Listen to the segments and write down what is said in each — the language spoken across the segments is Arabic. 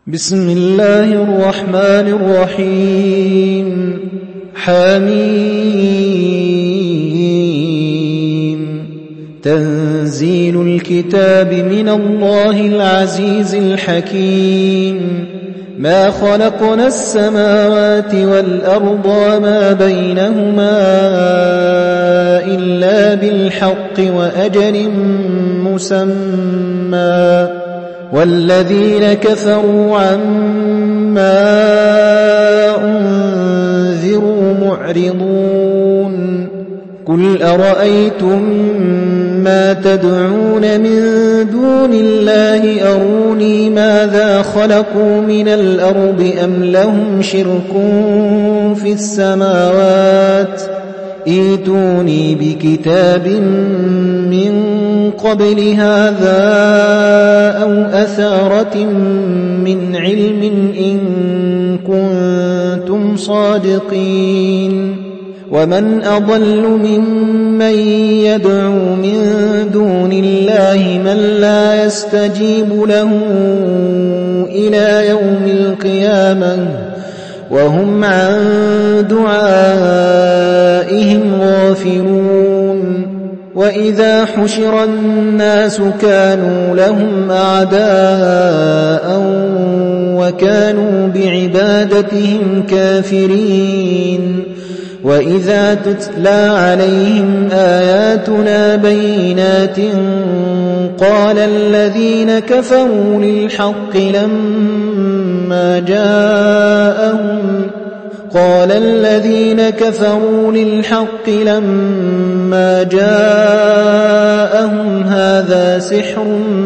بسم الله الرحمن الرحيم حميم تنزيل الكتاب من الله العزيز الحكيم ما خلقنا السماوات والأرض وما بينهما إلا بالحق وأجل مسمى والذين كفروا عما أنذروا معرضون قل أرأيتم ما تدعون من دون الله أروني ماذا خلقوا من الأرض أم لهم شرك في السماوات ائتوني بكتاب من قبل هذا أو أثارة من علم إن كنتم صادقين ومن أضل ممن يدعو من دون الله من لا يستجيب له إلى يوم القيامة وهم عن دعائهم غافلون وإذا حشر الناس كانوا لهم أعداء وكانوا بعبادتهم كافرين وإذا تتلى عليهم آياتنا بينات قال الذين كفروا للحق لما جاءهم هذا سحر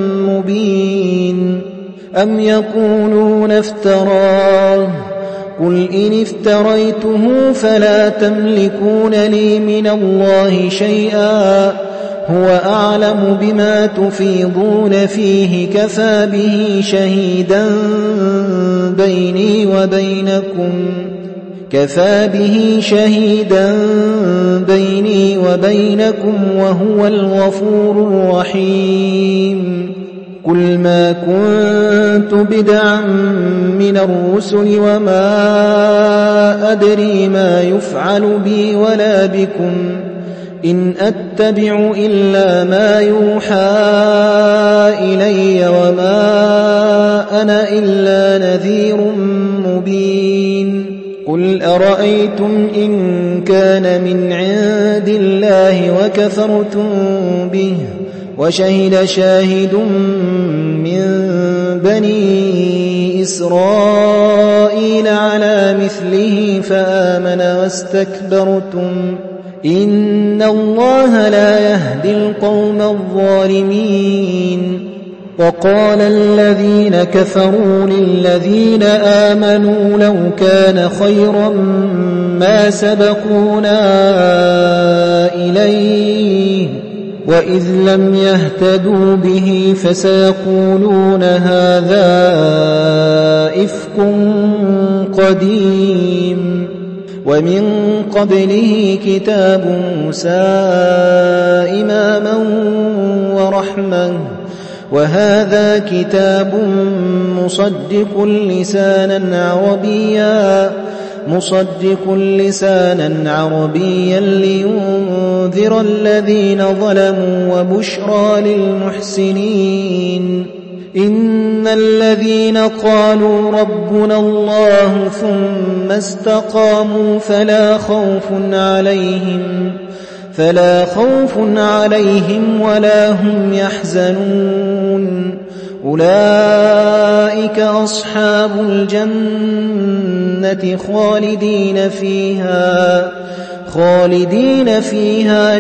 مبين أم يقولون افتراه قل إن افتريته فلا تملكون لي من الله شيئا هو أعلم بما تفيضون فيه كفى به شهيدا بيني وبينكم وهو الغفور الرحيم قل ما كنت بدعا من الرسل وما أدري ما يفعل بي ولا بكم إن أتبع إلا ما يوحى إلي وما أنا إلا نذير مبين قل أرأيتم إن كان من عند الله وكفرتم به وشهد شاهد من بني إسرائيل على مثله فآمن واستكبرتم إن الله لا يهدي القوم الظالمين وقال الذين كفروا للذين آمنوا لو كان خيرا ما سبقونا إليه وإذ لم يهتدوا به فسيقولون هذا إفك قديم ومن قبله كتاب موسى إماما ورحمة وهذا كتاب مصدق لسانا عربيا لينذر الذين ظلموا وبشرى للمحسنين إن الذين قالوا ربنا الله ثم استقاموا فلا خوف عليهم ولا هم يحزنون أولئك أصحاب الجنة خالدين فيها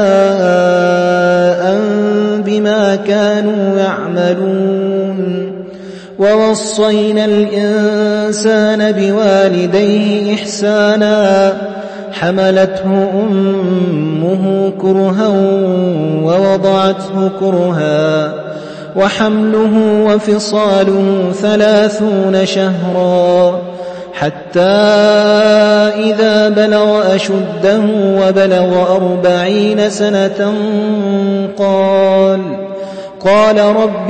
جزاء بما كانوا يعملون ووصينا الإنسان بوالديه إحسانا حملته أمه كرها ووضعته كرها وحمله وفصاله 30 شهرا حتى إذا بلغ أشده وبلغ 40 سنة قال رب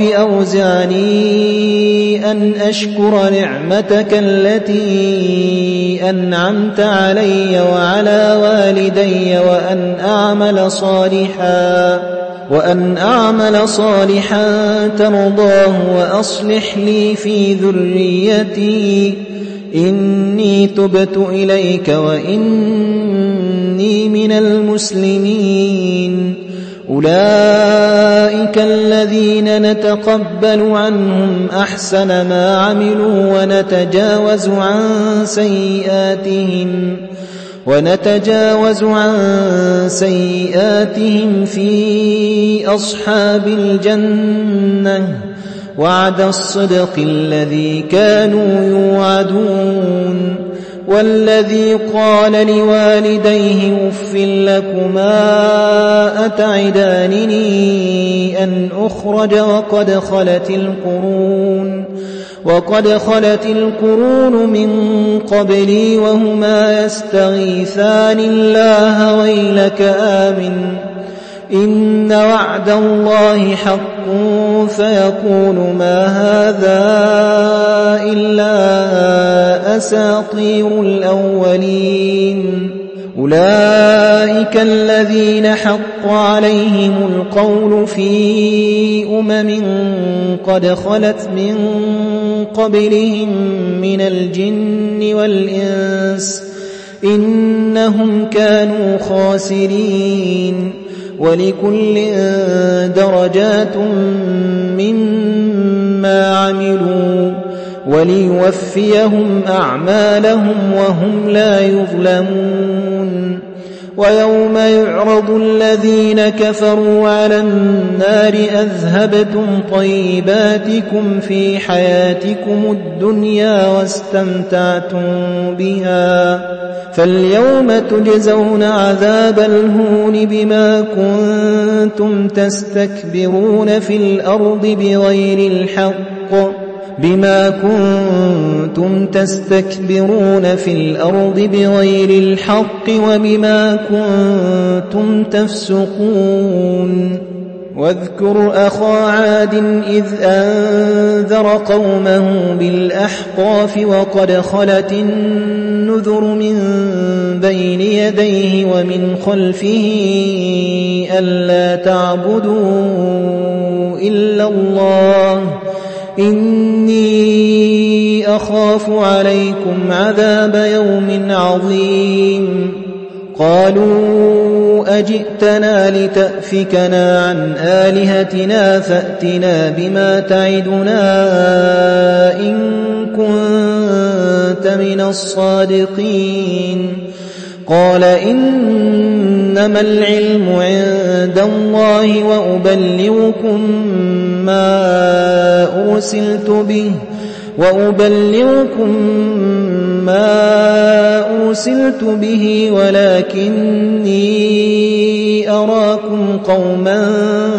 أوزعني أن أشكر نعمتك التي أنعمت علي وعلى والدي وأن أعمل صالحا ترضاه وأصلح لي في ذريتي إني تبت إليك وإني من المسلمين. أولئك الذين نتقبل عنهم أحسن ما عملوا ونتجاوز عن سيئاتهم في أصحاب الجنة وعد الصدق الذي كانوا يوعدون. والذي قال لوالديه أف لكما أتعدانني أن أخرج وقد خلت القرون من قبلي وهما يستغيثان الله ويلك آمن إن وعد الله حق فيقول ما هذا إلا أساطير الأولين. أولئك الذين حق عليهم القول في قد خلت من قبلهم من الجن والإنس إنهم كانوا خاسرين. ولكل درجات مما عملوا وليوفيهم أعمالهم وهم لا يظلمون. ويوم يعرض الذين كفروا على النار أذهبتم طيباتكم في حياتكم الدنيا واستمتعتم بها فاليوم تجزون عذاب الهون بما كنتم تستكبرون في الأرض بغير الحق وبما كنتم تفسقون. واذكر أخا عاد إذ أنذر قومه بالأحقاف وقد خلت النذر من بين يديه ومن خلفه ألا تعبدوا إلا الله إني أخاف عليكم عذاب يوم عظيم. قالوا أجئتنا لتأفكنا عن آلهتنا فأتنا بما تعدنا إن كنت من الصادقين. قال إنما العلم عند الله وأبلغكم ما أرسلت به ولكني أراكم قوما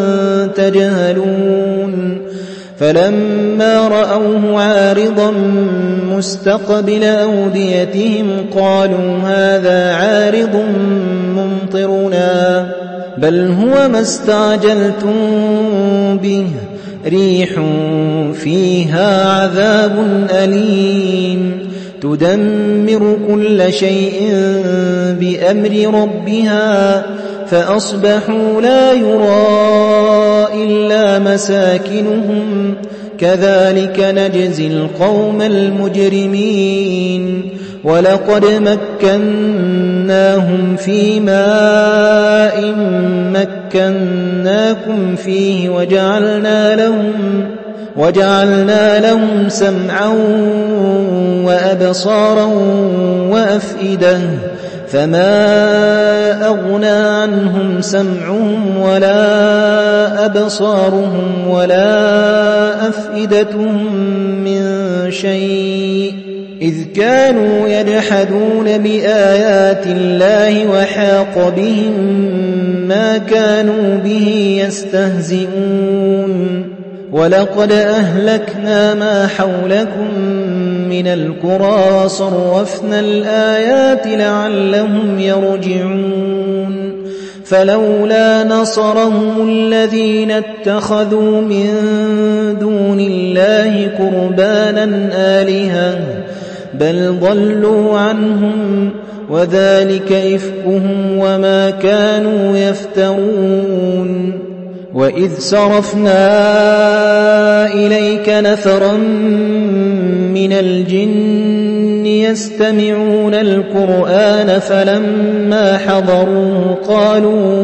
تجهلون. فلما رأوه عارضا مستقبل أوديتهم قالوا هذا عارض ممطرنا بل هو ما استعجلتم به ريح فيها عذاب أليم تدمر كل شيء بأمر ربها فأصبحوا لا يرى إلا مساكنهم كذلك نجزي القوم المجرمين. ولقد مكناهم في ماء مكناكم فيه وجعلنا لهم سمعا وأبصارا وأفئدة فما أغنى عنهم سمعهم ولا أبصارهم ولا أفئدتهم من شيء إذ كانوا يجحدون بآيات الله وحاق بهم ما كانوا به يستهزئون. ولقد أهلكنا ما حولكم من القرى وصرفنا الآيات لعلهم يرجعون. فلولا نصرهم الذين اتخذوا من دون الله قربانا آلهة بل ضلوا عنهم وذلك إفكهم وما كانوا يفترون وإذ صرفنا إليك نفرا من الجن يستمعون القرآن فلما حضروه قالوا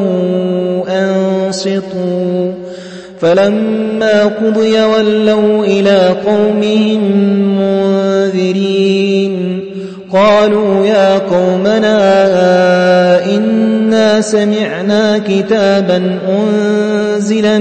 أنصتوا فلما قضي ولوا إلى قومهم منذرين قالوا يا قومنا إنا سمعنا كتابا أنزل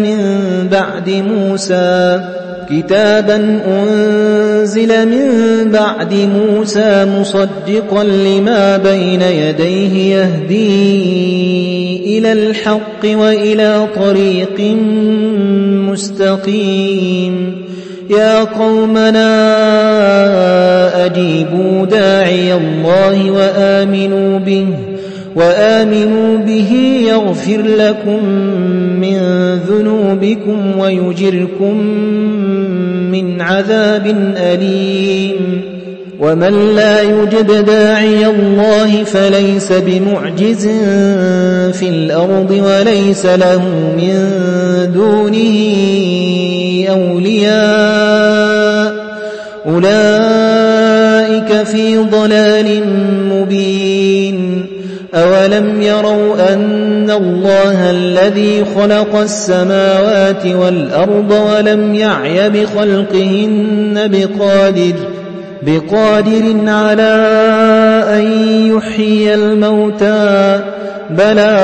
من بعد موسى مصدقا لما بين يديه يهدي إلى الحق وإلى طريق مستقيم يا قومنا أجيبوا داعي الله وآمنوا به يغفر لكم من ذنوبكم ويجركم من عذاب أليم ومن لا يجب داعي الله فليس بمعجز في الأرض وليس له من دونه أولياء أولئك في ضلال مبين أولم يروا أن الله الذي خلق السماوات والأرض ولم يعي بخلقهن بقادر على أن يحيي الموتى بلى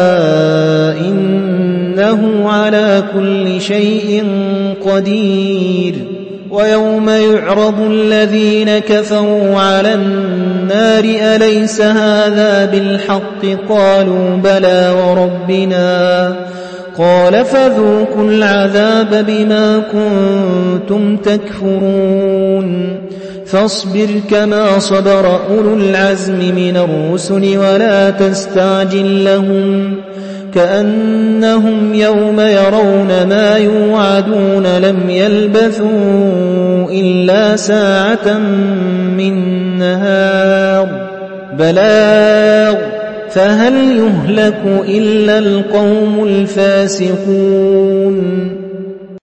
إنه على كل شيء قدير ويوم يعرض الذين كفروا على النار أليس هذا بالحق قالوا بلى وربنا قال فذوقوا العذاب بما كنتم تكفرون فاصبر كما صبر أولو العزم من الرسل ولا تستعجل لهم كأنهم يوم يرون ما يوعدون لم يلبثوا إلا ساعة من نهار بلاغ فهل يهلك إلا القوم الفاسقون